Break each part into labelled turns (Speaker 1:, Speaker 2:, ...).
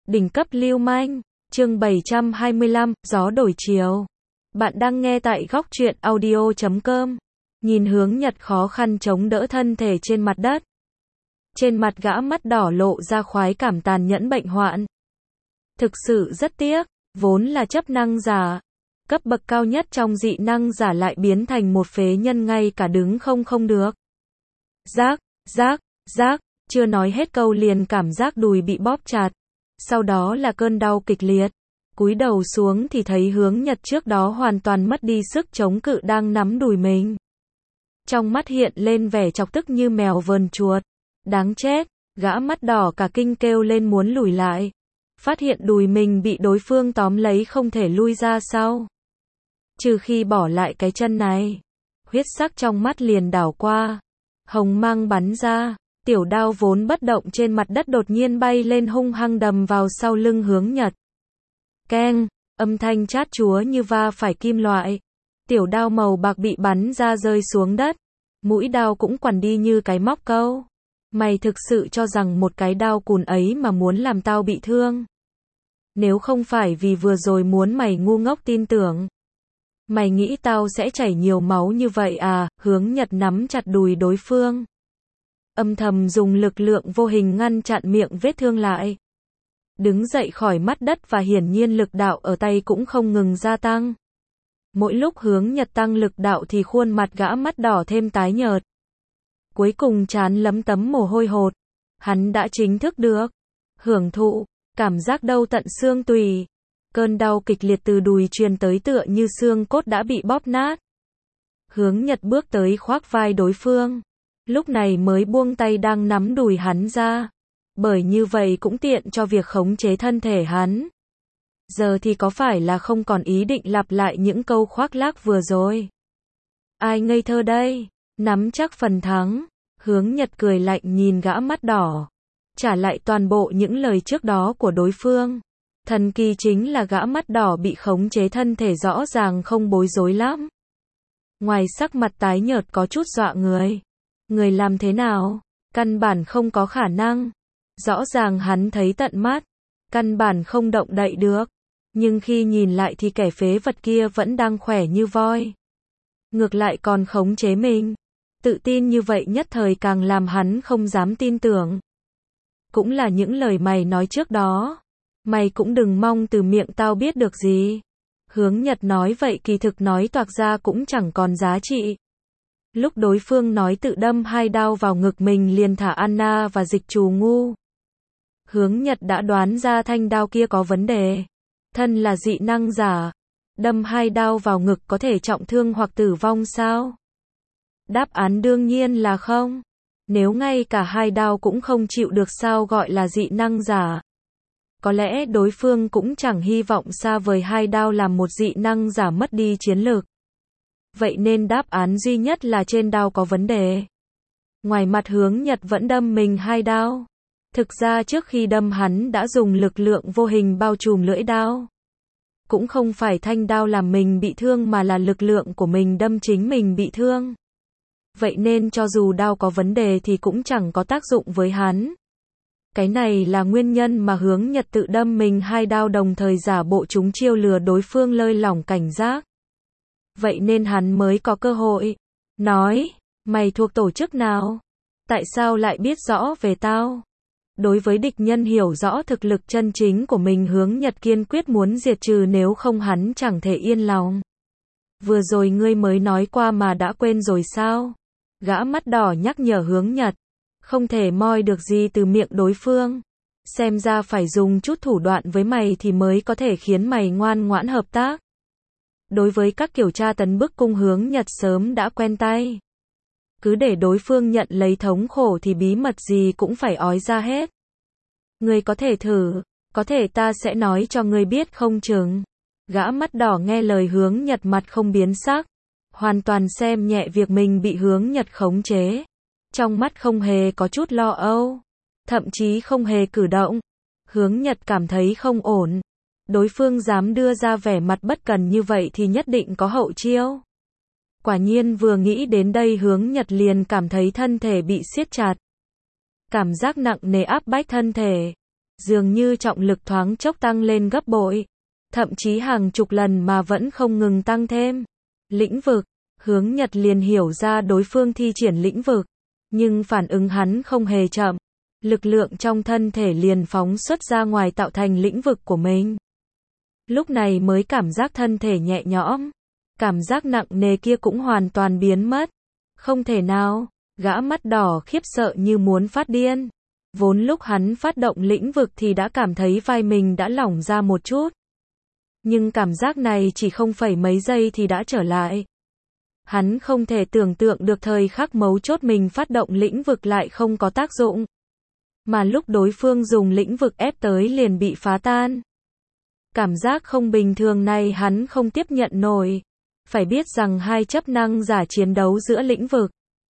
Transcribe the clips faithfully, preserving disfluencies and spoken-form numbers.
Speaker 1: Đỉnh cấp lưu manh, chương bảy trăm hai mươi lăm, gió đổi chiều. Bạn đang nghe tại góc truyện audio chấm com. Nhìn Hướng Nhật khó khăn chống đỡ thân thể trên mặt đất. Trên mặt gã mắt đỏ lộ ra khoái cảm tàn nhẫn bệnh hoạn. Thực sự rất tiếc, vốn là chấp năng giả. Cấp bậc cao nhất trong dị năng giả lại biến thành một phế nhân ngay cả đứng không không được. Rác, rác, rác, chưa nói hết câu liền cảm giác đùi bị bóp chặt. Sau đó là cơn đau kịch liệt. Cúi đầu xuống thì thấy Hướng Nhật trước đó hoàn toàn mất đi sức chống cự đang nắm đùi mình. Trong mắt hiện lên vẻ chọc tức như mèo vờn chuột. Đáng chết, gã mắt đỏ cả kinh kêu lên muốn lùi lại. Phát hiện đùi mình bị đối phương tóm lấy không thể lui ra sau. Trừ khi bỏ lại cái chân này. Huyết sắc trong mắt liền đảo qua. Hồng mang bắn ra. Tiểu đao vốn bất động trên mặt đất đột nhiên bay lên hung hăng đầm vào sau lưng Hướng Nhật. Keng, âm thanh chát chúa như va phải kim loại. Tiểu đao màu bạc bị bắn ra rơi xuống đất. Mũi đao cũng quằn đi như cái móc câu. Mày thực sự cho rằng một cái đao cùn ấy mà muốn làm tao bị thương? Nếu không phải vì vừa rồi muốn mày ngu ngốc tin tưởng. Mày nghĩ tao sẽ chảy nhiều máu như vậy à? Hướng Nhật nắm chặt đùi đối phương. Âm thầm dùng lực lượng vô hình ngăn chặn miệng vết thương lại. Đứng dậy khỏi mắt đất và hiển nhiên lực đạo ở tay cũng không ngừng gia tăng. Mỗi lúc Hướng Nhật tăng lực đạo thì khuôn mặt gã mắt đỏ thêm tái nhợt. Cuối cùng trán lấm tấm mồ hôi hột. Hắn đã chính thức được hưởng thụ cảm giác đau tận xương tủy. Cơn đau kịch liệt từ đùi truyền tới tựa như xương cốt đã bị bóp nát. Hướng Nhật bước tới khoác vai đối phương. Lúc này mới buông tay đang nắm đùi hắn ra. Bởi như vậy cũng tiện cho việc khống chế thân thể hắn. Giờ thì có phải là không còn ý định lặp lại những câu khoác lác vừa rồi? Ai ngây thơ đây? Nắm chắc phần thắng. Hướng Nhật cười lạnh nhìn gã mắt đỏ. Trả lại toàn bộ những lời trước đó của đối phương. Thần kỳ chính là gã mắt đỏ bị khống chế thân thể rõ ràng không bối rối lắm. Ngoài sắc mặt tái nhợt có chút dọa người. Người làm thế nào? Căn bản không có khả năng. Rõ ràng hắn thấy tận mắt. Căn bản không động đậy được. Nhưng khi nhìn lại thì kẻ phế vật kia vẫn đang khỏe như voi. Ngược lại còn khống chế mình. Tự tin như vậy nhất thời càng làm hắn không dám tin tưởng. Cũng là những lời mày nói trước đó. Mày cũng đừng mong từ miệng tao biết được gì. Hướng Nhật nói vậy kỳ thực nói toạc ra cũng chẳng còn giá trị. Lúc đối phương nói tự đâm hai đao vào ngực mình liền thả Anna và dịch trù ngu. Hướng Nhật đã đoán ra thanh đao kia có vấn đề. Thân là dị năng giả. Đâm hai đao vào ngực có thể trọng thương hoặc tử vong sao? Đáp án đương nhiên là không. Nếu ngay cả hai đao cũng không chịu được sao gọi là dị năng giả. Có lẽ đối phương cũng chẳng hy vọng xa vời hai đao làm một dị năng giả mất đi chiến lược. Vậy nên đáp án duy nhất là trên đao có vấn đề. Ngoài mặt Hướng Nhật vẫn đâm mình hai đao. Thực ra trước khi đâm hắn đã dùng lực lượng vô hình bao trùm lưỡi đao. Cũng không phải thanh đao làm mình bị thương mà là lực lượng của mình đâm chính mình bị thương. Vậy nên cho dù đao có vấn đề thì cũng chẳng có tác dụng với hắn. Cái này là nguyên nhân mà Hướng Nhật tự đâm mình hai đao đồng thời giả bộ trúng chiêu lừa đối phương lơi lỏng cảnh giác. Vậy nên hắn mới có cơ hội. Nói, mày thuộc tổ chức nào? Tại sao lại biết rõ về tao? Đối với địch nhân hiểu rõ thực lực chân chính của mình Hướng Nhật kiên quyết muốn diệt trừ nếu không hắn chẳng thể yên lòng. Vừa rồi ngươi mới nói qua mà đã quên rồi sao? Gã mắt đỏ nhắc nhở Hướng Nhật. Không thể moi được gì từ miệng đối phương. Xem ra phải dùng chút thủ đoạn với mày thì mới có thể khiến mày ngoan ngoãn hợp tác. Đối với các kiểu tra tấn bức cung Hướng Nhật sớm đã quen tay. Cứ để đối phương nhận lấy thống khổ thì bí mật gì cũng phải ói ra hết. Ngươi có thể thử, có thể ta sẽ nói cho ngươi biết không chừng. Gã mắt đỏ nghe lời Hướng Nhật mặt không biến sắc. Hoàn toàn xem nhẹ việc mình bị Hướng Nhật khống chế. Trong mắt không hề có chút lo âu. Thậm chí không hề cử động. Hướng Nhật cảm thấy không ổn. Đối phương dám đưa ra vẻ mặt bất cần như vậy thì nhất định có hậu chiêu. Quả nhiên vừa nghĩ đến đây Hướng Nhật liền cảm thấy thân thể bị siết chặt. Cảm giác nặng nề áp bách thân thể. Dường như trọng lực thoáng chốc tăng lên gấp bội, thậm chí hàng chục lần mà vẫn không ngừng tăng thêm. Lĩnh vực, Hướng Nhật liền hiểu ra đối phương thi triển lĩnh vực, nhưng phản ứng hắn không hề chậm. Lực lượng trong thân thể liền phóng xuất ra ngoài tạo thành lĩnh vực của mình. Lúc này mới cảm giác thân thể nhẹ nhõm, cảm giác nặng nề kia cũng hoàn toàn biến mất. Không thể nào, gã mắt đỏ khiếp sợ như muốn phát điên. Vốn lúc hắn phát động lĩnh vực thì đã cảm thấy vai mình đã lỏng ra một chút. Nhưng cảm giác này chỉ không phải mấy giây thì đã trở lại. Hắn không thể tưởng tượng được thời khắc mấu chốt mình phát động lĩnh vực lại không có tác dụng. Mà lúc đối phương dùng lĩnh vực ép tới liền bị phá tan. Cảm giác không bình thường này hắn không tiếp nhận nổi. Phải biết rằng hai chấp năng giả chiến đấu giữa lĩnh vực.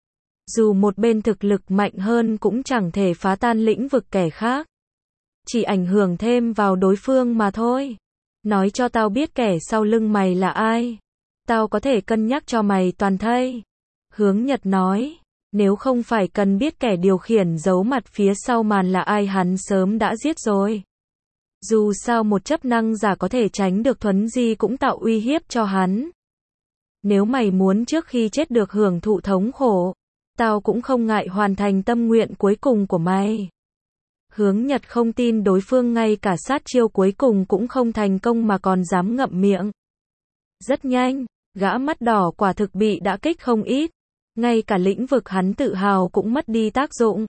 Speaker 1: Dù một bên thực lực mạnh hơn cũng chẳng thể phá tan lĩnh vực kẻ khác. Chỉ ảnh hưởng thêm vào đối phương mà thôi. Nói cho tao biết kẻ sau lưng mày là ai. Tao có thể cân nhắc cho mày toàn thây. Hướng Nhật nói. Nếu không phải cần biết kẻ điều khiển giấu mặt phía sau màn là ai hắn sớm đã giết rồi. Dù sao một chấp năng giả có thể tránh được thuấn di cũng tạo uy hiếp cho hắn. Nếu mày muốn trước khi chết được hưởng thụ thống khổ, tao cũng không ngại hoàn thành tâm nguyện cuối cùng của mày. Hướng Nhật không tin đối phương ngay cả sát chiêu cuối cùng cũng không thành công mà còn dám ngậm miệng. Rất nhanh, gã mắt đỏ quả thực bị đả kích không ít. Ngay cả lĩnh vực hắn tự hào cũng mất đi tác dụng.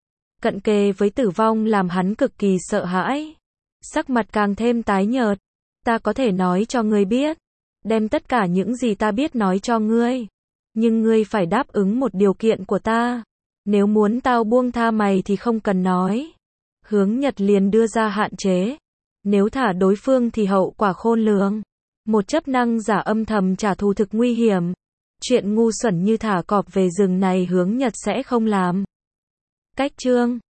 Speaker 1: Cận kề với tử vong làm hắn cực kỳ sợ hãi. Sắc mặt càng thêm tái nhợt. Ta có thể nói cho ngươi biết. Đem tất cả những gì ta biết nói cho ngươi. Nhưng ngươi phải đáp ứng một điều kiện của ta. Nếu muốn tao buông tha mày thì không cần nói. Hướng Nhật liền đưa ra hạn chế. Nếu thả đối phương thì hậu quả khôn lường. Một chấp năng giả âm thầm trả thù thực nguy hiểm. Chuyện ngu xuẩn như thả cọp về rừng này Hướng Nhật sẽ không làm. Cách chương